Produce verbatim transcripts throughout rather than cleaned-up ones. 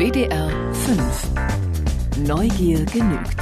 W D R fünf. Neugier genügt.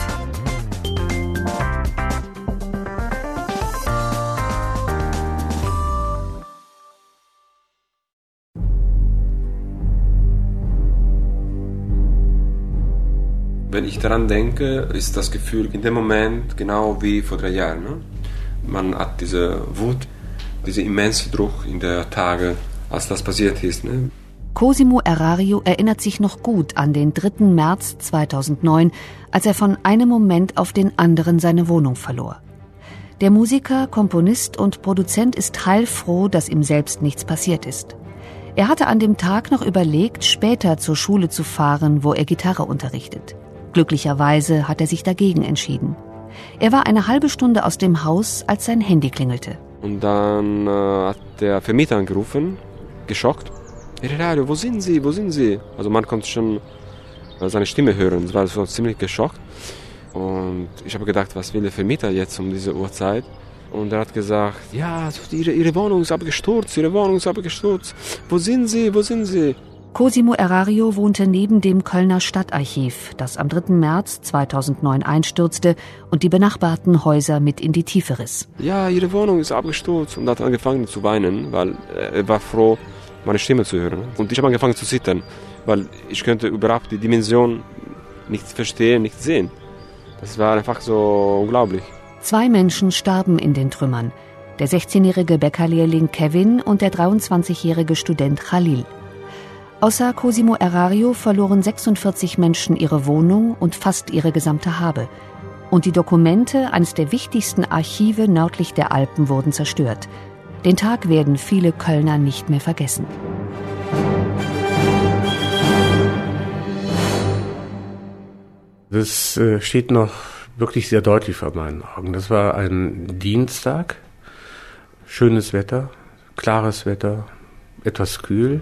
Wenn ich daran denke, ist das Gefühl in dem Moment genau wie vor drei Jahren. Ne? Man hat diese Wut, diesen immensen Druck in der Tage, als das passiert ist. Ne? Cosimo Erario erinnert sich noch gut an den dritten März zweitausendneun, als er von einem Moment auf den anderen seine Wohnung verlor. Der Musiker, Komponist und Produzent ist heilfroh, dass ihm selbst nichts passiert ist. Er hatte an dem Tag noch überlegt, später zur Schule zu fahren, wo er Gitarre unterrichtet. Glücklicherweise hat er sich dagegen entschieden. Er war eine halbe Stunde aus dem Haus, als sein Handy klingelte. Und dann äh, hat der Vermieter angerufen, geschockt. Erario, wo sind Sie, wo sind Sie? Also man konnte schon seine Stimme hören, es war so ziemlich geschockt. Und ich habe gedacht, was will der Vermieter jetzt um diese Uhrzeit? Und er hat gesagt, ja, ihre, ihre Wohnung ist abgestürzt, Ihre Wohnung ist abgestürzt. Wo sind Sie, wo sind Sie? Cosimo Erario wohnte neben dem Kölner Stadtarchiv, das am dritten März zweitausendneun einstürzte und die benachbarten Häuser mit in die Tiefe riss. Ja, Ihre Wohnung ist abgestürzt. Und er hat angefangen zu weinen, weil er war froh, meine Stimme zu hören. Und ich habe angefangen zu zittern, weil ich könnte überhaupt die Dimension nicht verstehen, nicht sehen. Das war einfach so unglaublich. Zwei Menschen starben in den Trümmern. Der sechzehnjährige Bäckerlehrling Kevin und der dreiundzwanzigjährige Student Khalil. Außer Cosimo Erario verloren sechsundvierzig Menschen ihre Wohnung und fast ihre gesamte Habe. Und die Dokumente eines der wichtigsten Archive nördlich der Alpen wurden zerstört. Den Tag werden viele Kölner nicht mehr vergessen. Das äh, steht noch wirklich sehr deutlich vor meinen Augen. Das war ein Dienstag, schönes Wetter, klares Wetter, etwas kühl.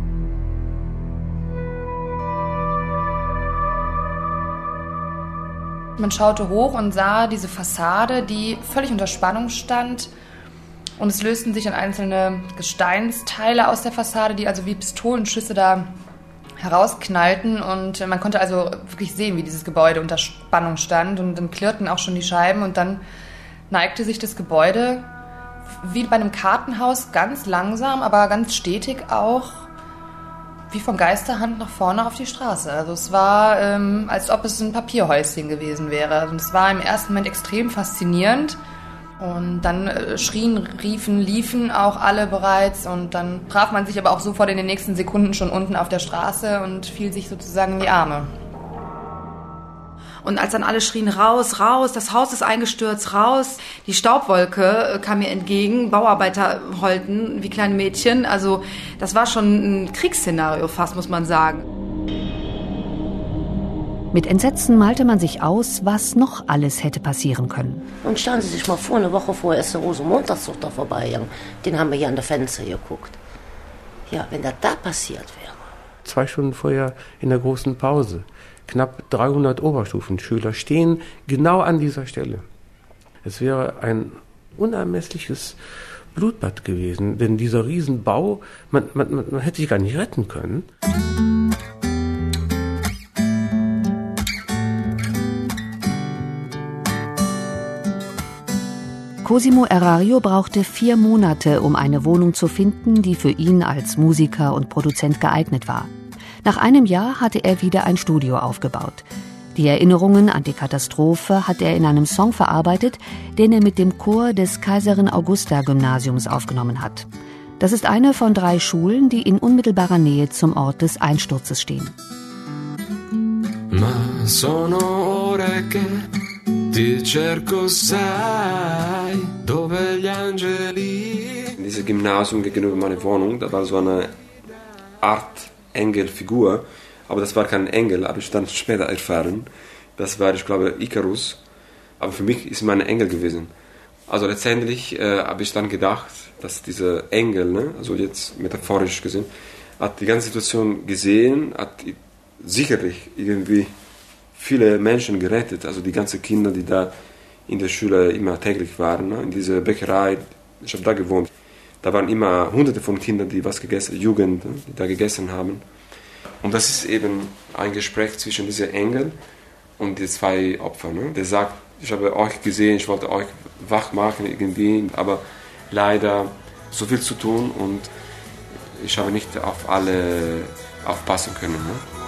Man schaute hoch und sah diese Fassade, die völlig unter Spannung stand. Und es lösten sich dann einzelne Gesteinsteile aus der Fassade, die also wie Pistolenschüsse da herausknallten. Und man konnte also wirklich sehen, wie dieses Gebäude unter Spannung stand. Und dann klirrten auch schon die Scheiben. Und dann neigte sich das Gebäude wie bei einem Kartenhaus ganz langsam, aber ganz stetig auch wie von Geisterhand nach vorne auf die Straße. Also es war, ähm, als ob es ein Papierhäuschen gewesen wäre. Und es war im ersten Moment extrem faszinierend. Und dann äh, schrien, riefen, liefen auch alle bereits. Und dann traf man sich aber auch sofort in den nächsten Sekunden schon unten auf der Straße und fiel sich sozusagen in die Arme. Und als dann alle schrien, raus, raus, das Haus ist eingestürzt, raus. Die Staubwolke kam mir entgegen, Bauarbeiter heulten wie kleine Mädchen. Also das war schon ein Kriegsszenario fast, muss man sagen. Mit Entsetzen malte man sich aus, was noch alles hätte passieren können. Und stellen Sie sich mal vor, eine Woche vorher ist der Rosenmontagszug da vorbeigegangen. Den haben wir hier an der Fenster geguckt. Ja, wenn das da passiert wäre. Zwei Stunden vorher in der großen Pause. Knapp dreihundert Oberstufenschüler stehen genau an dieser Stelle. Es wäre ein unermessliches Blutbad gewesen, denn dieser Riesenbau, man, man, man hätte sich gar nicht retten können. Cosimo Erario brauchte vier Monate, um eine Wohnung zu finden, die für ihn als Musiker und Produzent geeignet war. Nach einem Jahr hatte er wieder ein Studio aufgebaut. Die Erinnerungen an die Katastrophe hat er in einem Song verarbeitet, den er mit dem Chor des Kaiserin-Augusta-Gymnasiums aufgenommen hat. Das ist eine von drei Schulen, die in unmittelbarer Nähe zum Ort des Einsturzes stehen. Ma sono ore che ti cerco, sai, dove gli angeli. Dieses Gymnasium gegenüber meiner Wohnung, da war so eine Art Engelfigur, aber das war kein Engel, habe ich dann später erfahren. Das war, ich glaube, Ikarus. Aber für mich ist immer ein Engel gewesen. Also letztendlich äh, habe ich dann gedacht, dass dieser Engel, ne, also jetzt metaphorisch gesehen, hat die ganze Situation gesehen, hat sicherlich irgendwie viele Menschen gerettet. Also die ganzen Kinder, die da in der Schule immer täglich waren, ne, in dieser Bäckerei. Ich habe da gewohnt. Da waren immer hunderte von Kindern, die was gegessen, Jugend, die da gegessen haben. Und das ist eben ein Gespräch zwischen diesem Engel und den zwei Opfern. Ne? Der sagt, ich habe euch gesehen, ich wollte euch wach machen irgendwie, aber leider so viel zu tun und ich habe nicht auf alle aufpassen können. Ne?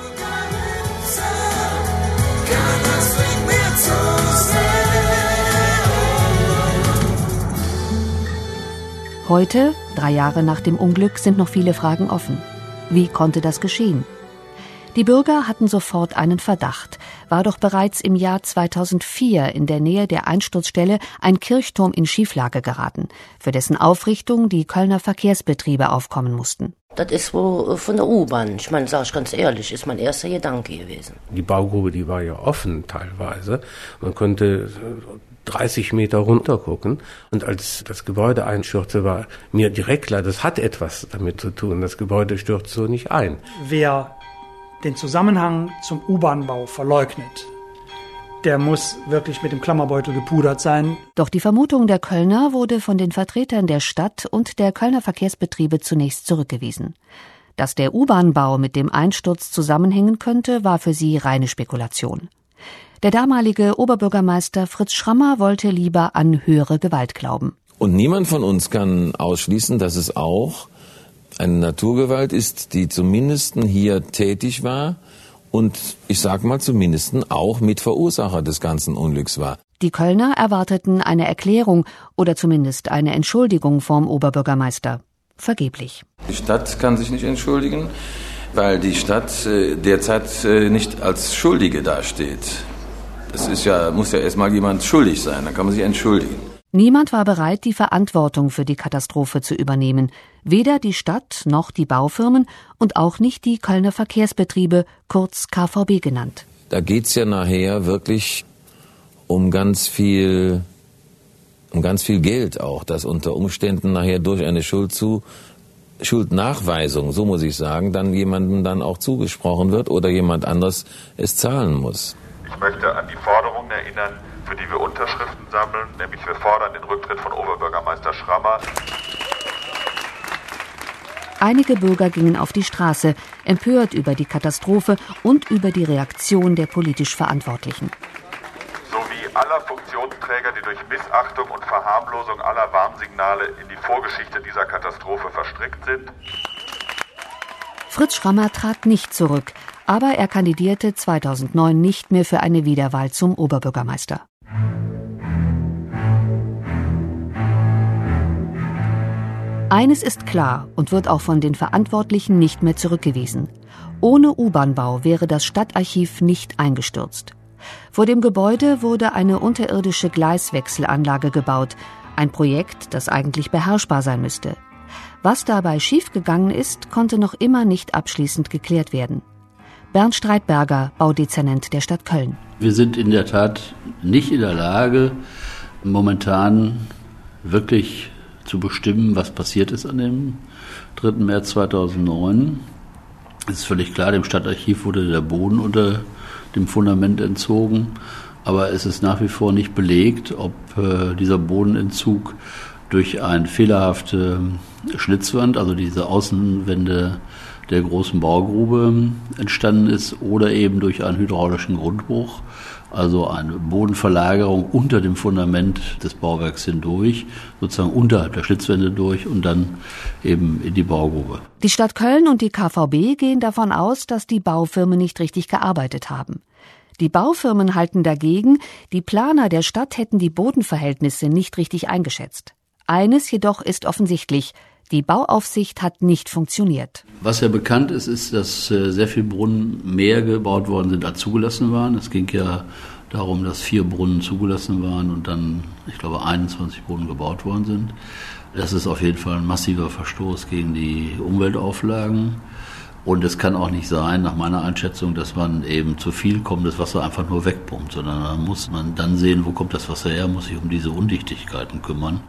Heute, drei Jahre nach dem Unglück, sind noch viele Fragen offen. Wie konnte das geschehen? Die Bürger hatten sofort einen Verdacht, war doch bereits im Jahr zweitausendvier in der Nähe der Einsturzstelle ein Kirchturm in Schieflage geraten, für dessen Aufrichtung die Kölner Verkehrsbetriebe aufkommen mussten. Das ist wohl von der U-Bahn. Ich meine, sage ich ganz ehrlich, ist mein erster Gedanke gewesen. Die Baugrube, die war ja offen teilweise. Man konnte dreißig Meter runter gucken. Und als das Gebäude einstürzte, war mir direkt klar, das hat etwas damit zu tun. Das Gebäude stürzt so nicht ein. Wer den Zusammenhang zum U-Bahn-Bau verleugnet, der muss wirklich mit dem Klammerbeutel gepudert sein. Doch die Vermutung der Kölner wurde von den Vertretern der Stadt und der Kölner Verkehrsbetriebe zunächst zurückgewiesen. Dass der U-Bahn-Bau mit dem Einsturz zusammenhängen könnte, war für sie reine Spekulation. Der damalige Oberbürgermeister Fritz Schrammer wollte lieber an höhere Gewalt glauben. Und niemand von uns kann ausschließen, dass es auch eine Naturgewalt ist, die zumindest hier tätig war und ich sag mal zumindest auch Mitverursacher des ganzen Unglücks war. Die Kölner erwarteten eine Erklärung oder zumindest eine Entschuldigung vom Oberbürgermeister. Vergeblich. Die Stadt kann sich nicht entschuldigen, weil die Stadt äh, derzeit äh, nicht als Schuldige dasteht. Das ist ja, muss ja erstmal jemand schuldig sein, dann kann man sich entschuldigen. Niemand war bereit, die Verantwortung für die Katastrophe zu übernehmen. Weder die Stadt noch die Baufirmen und auch nicht die Kölner Verkehrsbetriebe, kurz K V B genannt. Da geht's ja nachher wirklich um ganz viel, um ganz viel Geld auch, das unter Umständen nachher durch eine Schuldzu, Schuldnachweisung, so muss ich sagen, dann jemandem dann auch zugesprochen wird oder jemand anderes es zahlen muss. Ich möchte an die Forderungen erinnern, für die wir Unterschriften sammeln, nämlich wir fordern den Rücktritt von Oberbürgermeister Schrammer. Einige Bürger gingen auf die Straße, empört über die Katastrophe und über die Reaktion der politisch Verantwortlichen. Sowie aller Funktionsträger, die durch Missachtung und Verharmlosung aller Warnsignale in die Vorgeschichte dieser Katastrophe verstrickt sind. Fritz Schrammer trat nicht zurück, aber er kandidierte zweitausendneun nicht mehr für eine Wiederwahl zum Oberbürgermeister. Eines ist klar und wird auch von den Verantwortlichen nicht mehr zurückgewiesen. Ohne U-Bahn-Bau wäre das Stadtarchiv nicht eingestürzt. Vor dem Gebäude wurde eine unterirdische Gleiswechselanlage gebaut, ein Projekt, das eigentlich beherrschbar sein müsste. Was dabei schiefgegangen ist, konnte noch immer nicht abschließend geklärt werden. Bernd Streitberger, Baudezernent der Stadt Köln. Wir sind in der Tat nicht in der Lage, momentan wirklich zu bestimmen, was passiert ist an dem dritten März zweitausendneun. Es ist völlig klar, dem Stadtarchiv wurde der Boden unter dem Fundament entzogen, aber es ist nach wie vor nicht belegt, ob äh, dieser Bodenentzug durch eine fehlerhafte Schnitzwand, also diese Außenwände der großen Baugrube entstanden ist oder eben durch einen hydraulischen Grundbruch, also eine Bodenverlagerung unter dem Fundament des Bauwerks hindurch, sozusagen unterhalb der Schnitzwände durch und dann eben in die Baugrube. Die Stadt Köln und die K V B gehen davon aus, dass die Baufirmen nicht richtig gearbeitet haben. Die Baufirmen halten dagegen, die Planer der Stadt hätten die Bodenverhältnisse nicht richtig eingeschätzt. Eines jedoch ist offensichtlich: Die Bauaufsicht hat nicht funktioniert. Was ja bekannt ist, ist, dass sehr viele Brunnen mehr gebaut worden sind, als zugelassen waren. Es ging ja darum, dass vier Brunnen zugelassen waren und dann, ich glaube, einundzwanzig Brunnen gebaut worden sind. Das ist auf jeden Fall ein massiver Verstoß gegen die Umweltauflagen. Und es kann auch nicht sein, nach meiner Einschätzung, dass man eben zu viel kommendes Wasser einfach nur wegpumpt, sondern da muss man dann sehen, wo kommt das Wasser her, muss sich um diese Undichtigkeiten kümmern.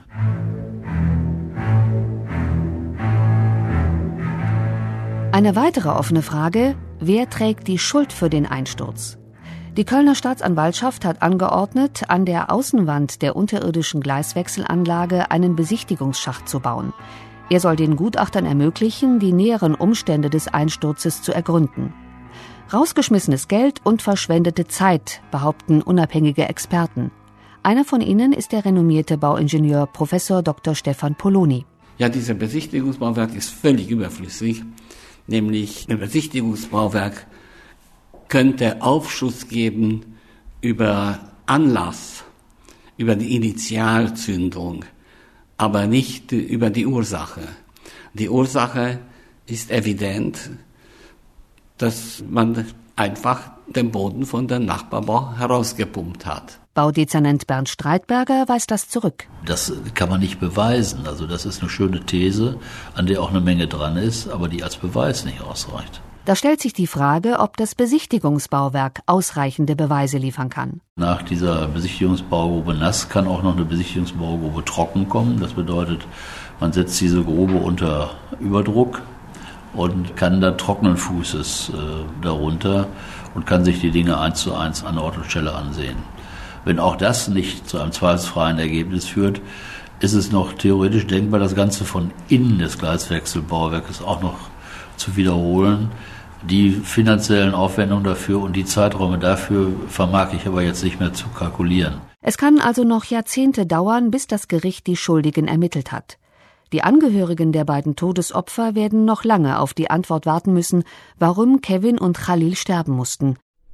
Eine weitere offene Frage: Wer trägt die Schuld für den Einsturz? Die Kölner Staatsanwaltschaft hat angeordnet, an der Außenwand der unterirdischen Gleiswechselanlage einen Besichtigungsschacht zu bauen. Er soll den Gutachtern ermöglichen, die näheren Umstände des Einsturzes zu ergründen. Rausgeschmissenes Geld und verschwendete Zeit, behaupten unabhängige Experten. Einer von ihnen ist der renommierte Bauingenieur Professor Doktor Stefan Poloni. Ja, dieser Besichtigungsbauwerk ist völlig überflüssig. Nämlich ein Besichtigungsbauwerk könnte Aufschluss geben über Anlass, über die Initialzündung, aber nicht über die Ursache. Die Ursache ist evident, dass man einfach den Boden von der Nachbarbau herausgepumpt hat. Baudezernent Bernd Streitberger weist das zurück. Das kann man nicht beweisen. Also das ist eine schöne These, an der auch eine Menge dran ist, aber die als Beweis nicht ausreicht. Da stellt sich die Frage, ob das Besichtigungsbauwerk ausreichende Beweise liefern kann. Nach dieser Besichtigungsbaugrube nass kann auch noch eine Besichtigungsbaugrube trocken kommen. Das bedeutet, man setzt diese Grube unter Überdruck und kann dann trockenen Fußes äh, darunter und kann sich die Dinge eins zu eins an Ort und Stelle ansehen. Wenn auch das nicht zu einem zweifelsfreien Ergebnis führt, ist es noch theoretisch denkbar, das Ganze von innen des Gleiswechselbauwerkes auch noch zu wiederholen. Die finanziellen Aufwendungen dafür und die Zeiträume dafür vermag ich aber jetzt nicht mehr zu kalkulieren. Es kann also noch Jahrzehnte dauern, bis das Gericht die Schuldigen ermittelt hat. Die Angehörigen der beiden Todesopfer werden noch lange auf die Antwort warten müssen, warum Kevin und Khalil sterben mussten.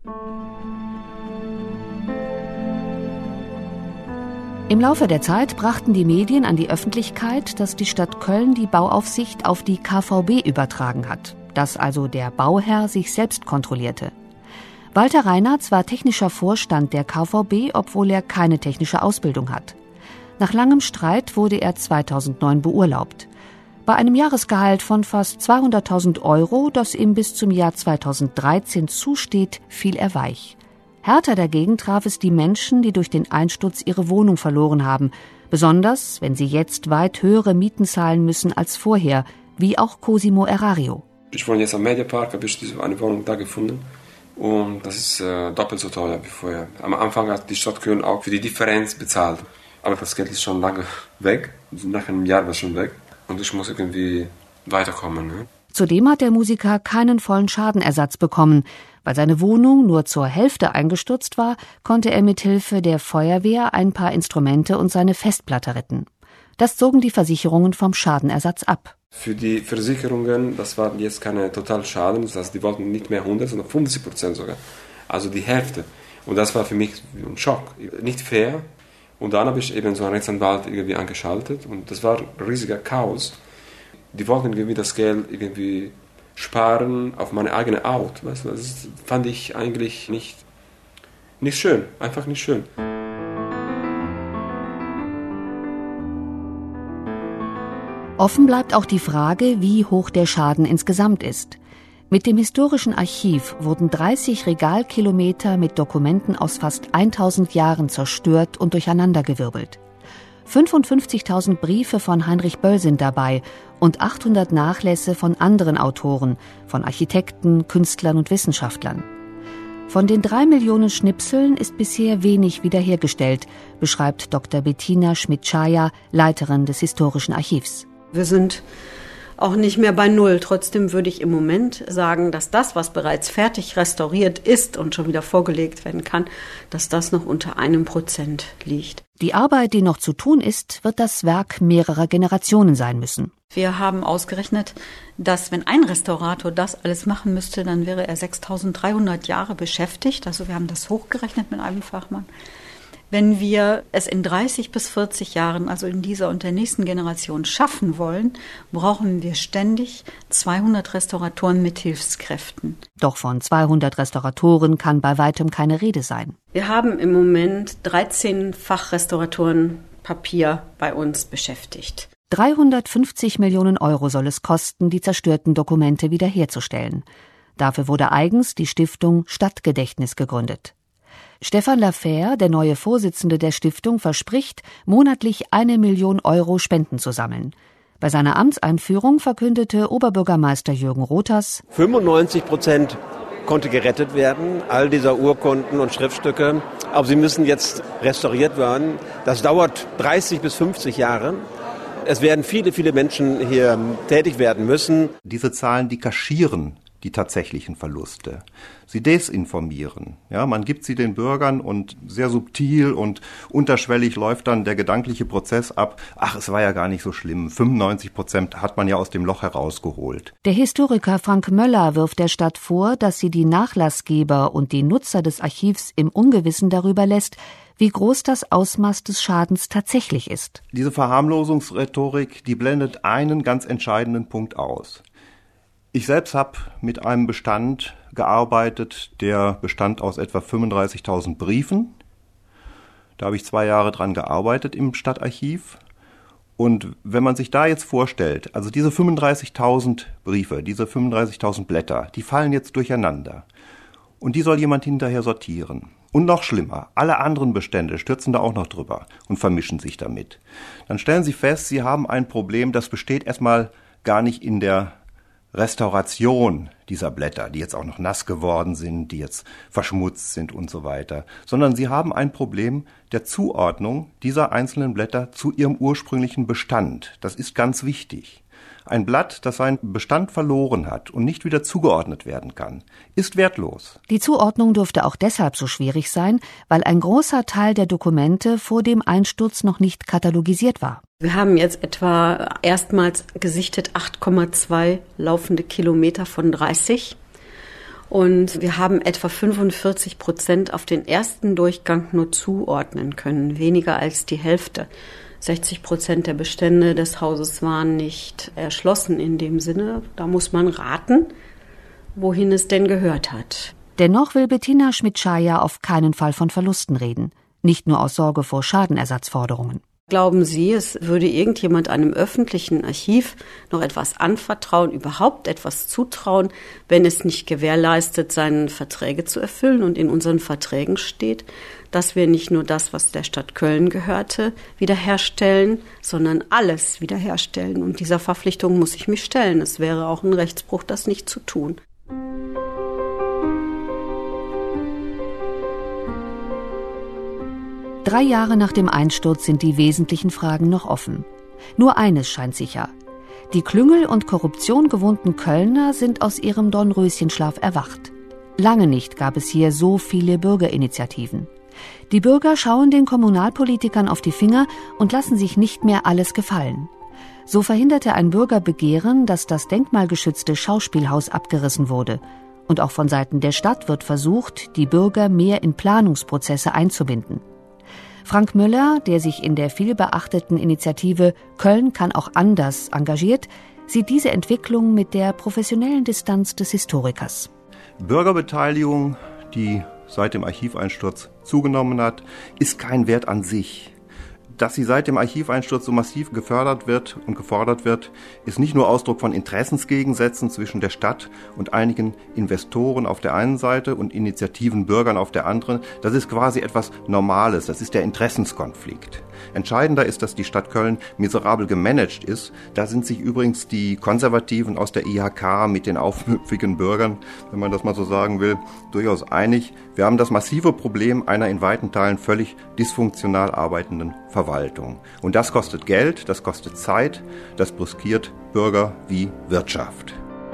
Im Laufe der Zeit brachten die Medien an die Öffentlichkeit, dass die Stadt Köln die Bauaufsicht auf die K V B übertragen hat, dass also der Bauherr sich selbst kontrollierte. Walter Reinertz war technischer Vorstand der K V B, obwohl er keine technische Ausbildung hat. Nach langem Streit wurde er zweitausendneun beurlaubt. Bei einem Jahresgehalt von fast zweihunderttausend Euro, das ihm bis zum Jahr zweitausenddreizehn zusteht, fiel er weich. Härter dagegen traf es die Menschen, die durch den Einsturz ihre Wohnung verloren haben, besonders wenn sie jetzt weit höhere Mieten zahlen müssen als vorher, wie auch Cosimo Erario. Ich wohne jetzt am Mediapark, habe ich eine Wohnung da gefunden und das ist äh, doppelt so teuer wie vorher. Am Anfang hat die Stadt Köln auch für die Differenz bezahlt, aber das Geld ist schon lange weg, nach einem Jahr war es schon weg und ich muss irgendwie weiterkommen. Ne? Zudem hat der Musiker keinen vollen Schadenersatz bekommen. Weil seine Wohnung nur zur Hälfte eingestürzt war, konnte er mit Hilfe der Feuerwehr ein paar Instrumente und seine Festplatte retten. Das zogen die Versicherungen vom Schadenersatz ab. Für die Versicherungen, das war jetzt keine Totalschaden, das heißt, die wollten nicht mehr hundert, sondern fünfzig Prozent sogar. Also die Hälfte. Und das war für mich ein Schock. Nicht fair. Und dann habe ich eben so einen Rechtsanwalt irgendwie angeschaltet und das war ein riesiger Chaos. Die wollten irgendwie das Geld irgendwie sparen auf meine eigene Auto. Weißt du? Das fand ich eigentlich nicht, nicht schön, einfach nicht schön. Offen bleibt auch die Frage, wie hoch der Schaden insgesamt ist. Mit dem Historischen Archiv wurden dreißig Regalkilometer mit Dokumenten aus fast tausend Jahren zerstört und durcheinandergewirbelt. fünfundfünfzigtausend Briefe von Heinrich Böll sind dabei und achthundert Nachlässe von anderen Autoren, von Architekten, Künstlern und Wissenschaftlern. Von den drei Millionen Schnipseln ist bisher wenig wiederhergestellt, beschreibt Doktor Bettina Schmidt-Schaja, Leiterin des Historischen Archivs. Wir sind auch nicht mehr bei Null. Trotzdem würde ich im Moment sagen, dass das, was bereits fertig restauriert ist und schon wieder vorgelegt werden kann, dass das noch unter einem Prozent liegt. Die Arbeit, die noch zu tun ist, wird das Werk mehrerer Generationen sein müssen. Wir haben ausgerechnet, dass wenn ein Restaurator das alles machen müsste, dann wäre er sechstausenddreihundert Jahre beschäftigt. Also wir haben das hochgerechnet mit einem Fachmann. Wenn wir es in dreißig bis vierzig Jahren, also in dieser und der nächsten Generation schaffen wollen, brauchen wir ständig zweihundert Restauratoren mit Hilfskräften. Doch von zweihundert Restauratoren kann bei weitem keine Rede sein. Wir haben im Moment dreizehn Fachrestauratoren Papier bei uns beschäftigt. dreihundertfünfzig Millionen Euro soll es kosten, die zerstörten Dokumente wiederherzustellen. Dafür wurde eigens die Stiftung Stadtgedächtnis gegründet. Stefan Laffer, der neue Vorsitzende der Stiftung, verspricht, monatlich eine Million Euro Spenden zu sammeln. Bei seiner Amtseinführung verkündete Oberbürgermeister Jürgen Rothers: fünfundneunzig Prozent konnte gerettet werden, all dieser Urkunden und Schriftstücke. Aber sie müssen jetzt restauriert werden. Das dauert dreißig bis fünfzig Jahre. Es werden viele, viele Menschen hier tätig werden müssen. Diese Zahlen, die kaschieren die tatsächlichen Verluste. Sie desinformieren. Ja, man gibt sie den Bürgern und sehr subtil und unterschwellig läuft dann der gedankliche Prozess ab. Ach, es war ja gar nicht so schlimm. fünfundneunzig Prozent hat man ja aus dem Loch herausgeholt. Der Historiker Frank Möller wirft der Stadt vor, dass sie die Nachlassgeber und die Nutzer des Archivs im Ungewissen darüber lässt, wie groß das Ausmaß des Schadens tatsächlich ist. Diese Verharmlosungsrhetorik, die blendet einen ganz entscheidenden Punkt aus. Ich selbst habe mit einem Bestand gearbeitet, der bestand aus etwa fünfunddreißigtausend Briefen. Da habe ich zwei Jahre dran gearbeitet im Stadtarchiv. Und wenn man sich da jetzt vorstellt, also diese fünfunddreißigtausend Briefe, diese fünfunddreißigtausend Blätter, die fallen jetzt durcheinander. Und die soll jemand hinterher sortieren. Und noch schlimmer, alle anderen Bestände stürzen da auch noch drüber und vermischen sich damit. Dann stellen Sie fest, Sie haben ein Problem, das besteht erstmal gar nicht in der Restauration dieser Blätter, die jetzt auch noch nass geworden sind, die jetzt verschmutzt sind und so weiter, sondern sie haben ein Problem der Zuordnung dieser einzelnen Blätter zu ihrem ursprünglichen Bestand. Das ist ganz wichtig. Ein Blatt, das seinen Bestand verloren hat und nicht wieder zugeordnet werden kann, ist wertlos. Die Zuordnung dürfte auch deshalb so schwierig sein, weil ein großer Teil der Dokumente vor dem Einsturz noch nicht katalogisiert war. Wir haben jetzt etwa erstmals gesichtet acht Komma zwei laufende Kilometer von dreißig. Und wir haben etwa fünfundvierzig Prozent auf den ersten Durchgang nur zuordnen können, weniger als die Hälfte. sechzig Prozent der Bestände des Hauses waren nicht erschlossen in dem Sinne. Da muss man raten, wohin es denn gehört hat. Dennoch will Bettina Schmidt-Schaja auf keinen Fall von Verlusten reden. Nicht nur aus Sorge vor Schadenersatzforderungen. Glauben Sie, es würde irgendjemand einem öffentlichen Archiv noch etwas anvertrauen, überhaupt etwas zutrauen, wenn es nicht gewährleistet, seine Verträge zu erfüllen? Und in unseren Verträgen steht, dass wir nicht nur das, was der Stadt Köln gehörte, wiederherstellen, sondern alles wiederherstellen. Und dieser Verpflichtung muss ich mich stellen. Es wäre auch ein Rechtsbruch, das nicht zu tun. Drei Jahre nach dem Einsturz sind die wesentlichen Fragen noch offen. Nur eines scheint sicher. Die Klüngel und Korruption gewohnten Kölner sind aus ihrem Dornröschenschlaf erwacht. Lange nicht gab es hier so viele Bürgerinitiativen. Die Bürger schauen den Kommunalpolitikern auf die Finger und lassen sich nicht mehr alles gefallen. So verhinderte ein Bürgerbegehren, dass das denkmalgeschützte Schauspielhaus abgerissen wurde. Und auch von Seiten der Stadt wird versucht, die Bürger mehr in Planungsprozesse einzubinden. Frank Möller, der sich in der vielbeachteten Initiative Köln kann auch anders engagiert, sieht diese Entwicklung mit der professionellen Distanz des Historikers. Bürgerbeteiligung, die seit dem Archiveinsturz zugenommen hat, ist kein Wert an sich. Dass sie seit dem Archiveinsturz so massiv gefördert wird und gefordert wird, ist nicht nur Ausdruck von Interessensgegensätzen zwischen der Stadt und einigen Investoren auf der einen Seite und Initiativen Bürgern auf der anderen. Das ist quasi etwas Normales, das ist der Interessenskonflikt. Entscheidender ist, dass die Stadt Köln miserabel gemanagt ist. Da sind sich übrigens die Konservativen aus der I H K mit den aufmüpfigen Bürgern, wenn man das mal so sagen will, durchaus einig. Wir haben das massive Problem einer in weiten Teilen völlig dysfunktional arbeitenden Verwaltung. Und das kostet Geld, das kostet Zeit, das brüskiert Bürger wie Wirtschaft.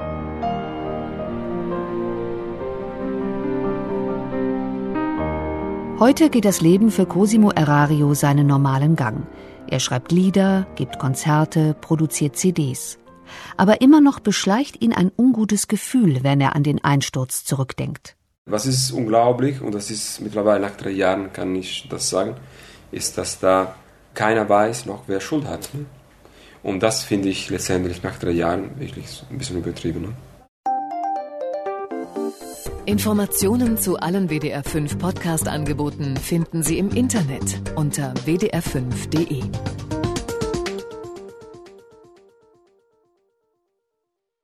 Heute geht das Leben für Cosimo Erario seinen normalen Gang. Er schreibt Lieder, gibt Konzerte, produziert C Ds. Aber immer noch beschleicht ihn ein ungutes Gefühl, wenn er an den Einsturz zurückdenkt. Was ist unglaublich, und das ist mittlerweile nach drei Jahren, kann ich das sagen, ist, dass da keiner weiß noch, wer Schuld hat. Und das finde ich letztendlich nach drei Jahren wirklich ein bisschen übertrieben. Informationen zu allen W D R fünf Podcast-Angeboten finden Sie im Internet unter w d r fünf punkt d e.